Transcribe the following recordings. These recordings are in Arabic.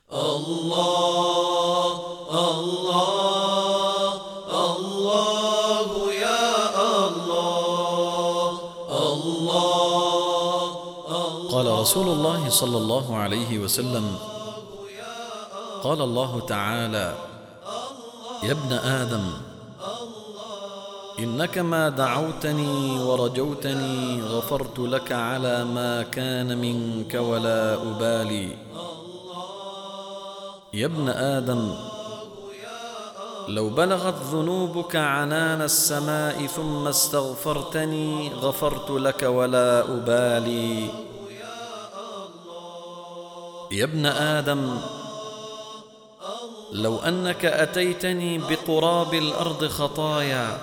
الله الله الله يا الله الله. قال رسول الله صلى الله عليه وسلم: قال الله تعالى: يا ابن آدم، إنك ما دعوتني ورجوتني غفرت لك على ما كان منك ولا أبالي. يا ابن آدم، لو بلغت ذنوبك عنان السماء ثم استغفرتني غفرت لك ولا أبالي. يا ابن آدم، لو أنك أتيتني بقراب الأرض خطايا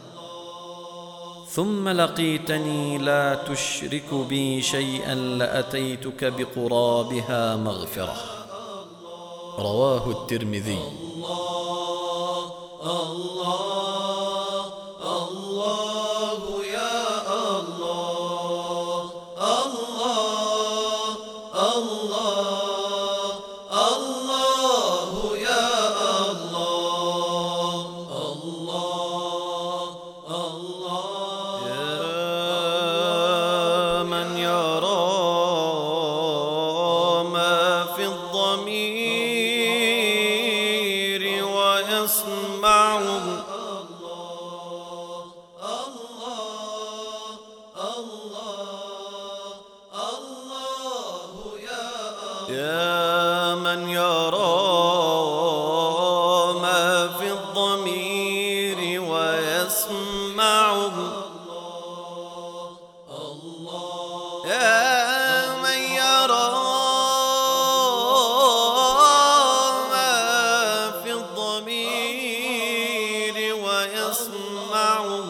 ثم لقيتني لا تشرك بي شيئا لأتيتك بقرابها مغفرة. رواه الترمذي. الله الله الله يا الله الله الله الله يا الله الله الله. يا من يرى ما في الضمير ويسمعه، يا من يرى ما في الضمير ويسمعه، يا من يرى ما في الضمير ويسمعه.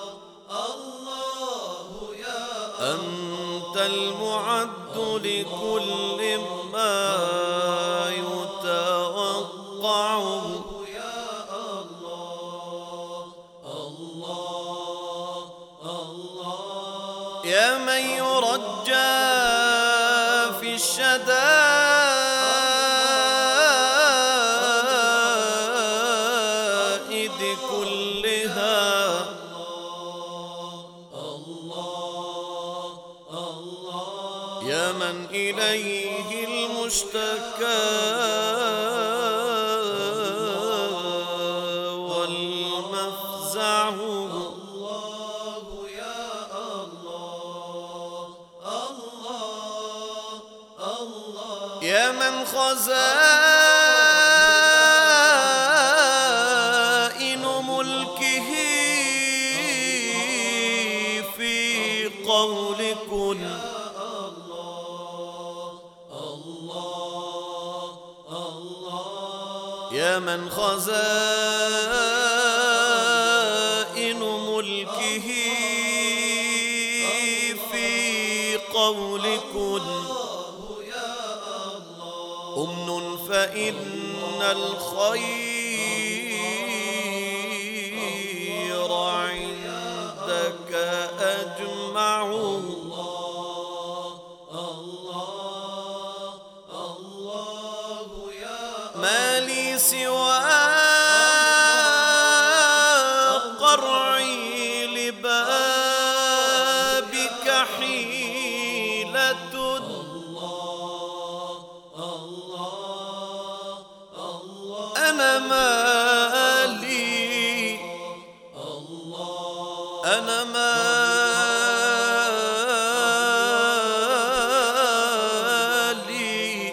أنت المعد لكل ما يتوقعه، يا من يرجى في الشدائد كلها، يا من إليه المشتكى والمفزع، يا من خزائن ملكه في قول كن، يا من خزائن ملكه في قول كن. أمن فإن الخير عندك أجمع، ما لي سوى قرعي لبابك حيلة، أنا مالي أنا مالي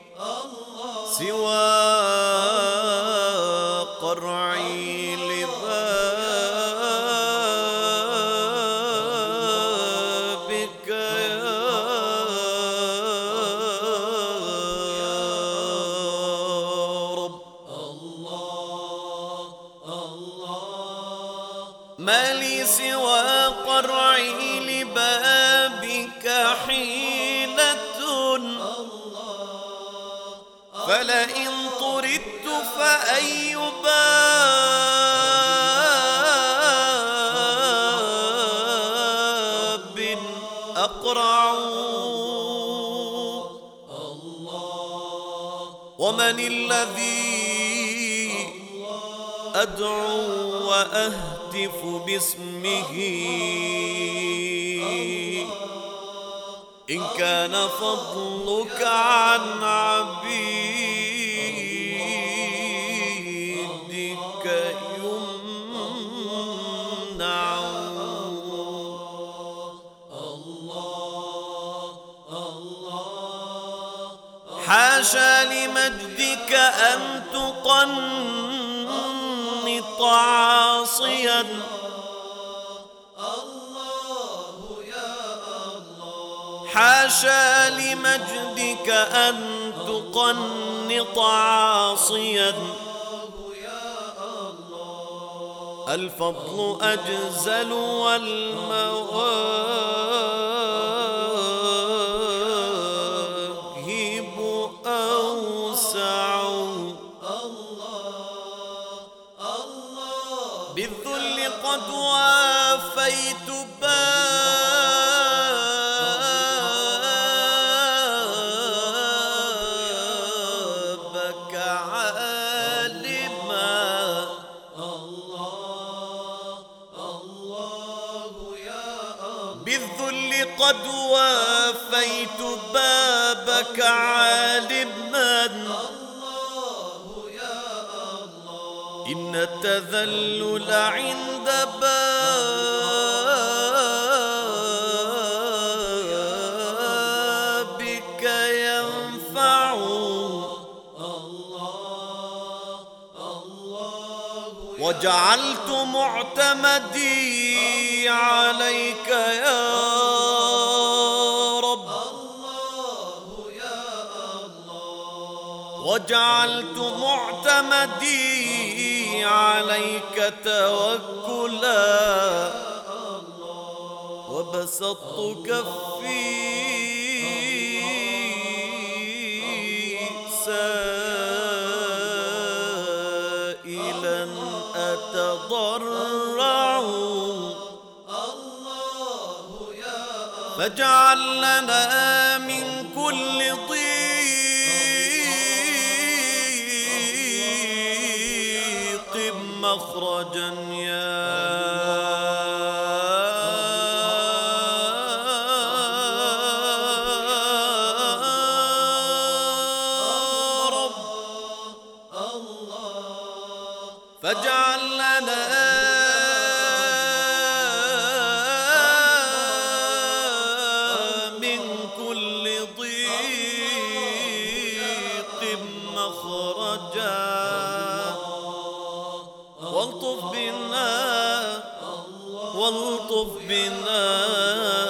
سوى قرعي لبابك ما لي سوى قرعي لبابك حيلة، فلئن طردت فأي باب أقرع، ومن الذي أدعو وأهتف باسمه إن كان فضلك عن عبيدك يمنع. حاشا لمجدك أن تقنط عاصيا حاشا لمجدك أن تقنط عاصيا الفضل أجزل والمواهب أوسع بالذل قد وافيت بابك عالما بالذل قد وافيت بابك عالما إن التذلل عند بابك ينفع وجعلت معتمدي عليك يا رب وجعلت معتمدي عليك توكلا وبسطت كفي سائلا أتضرع فاجعل لنا من كل ضيق مخرجا يا رب فاجعل لنا من كل ضيق مخرجا والطف بنا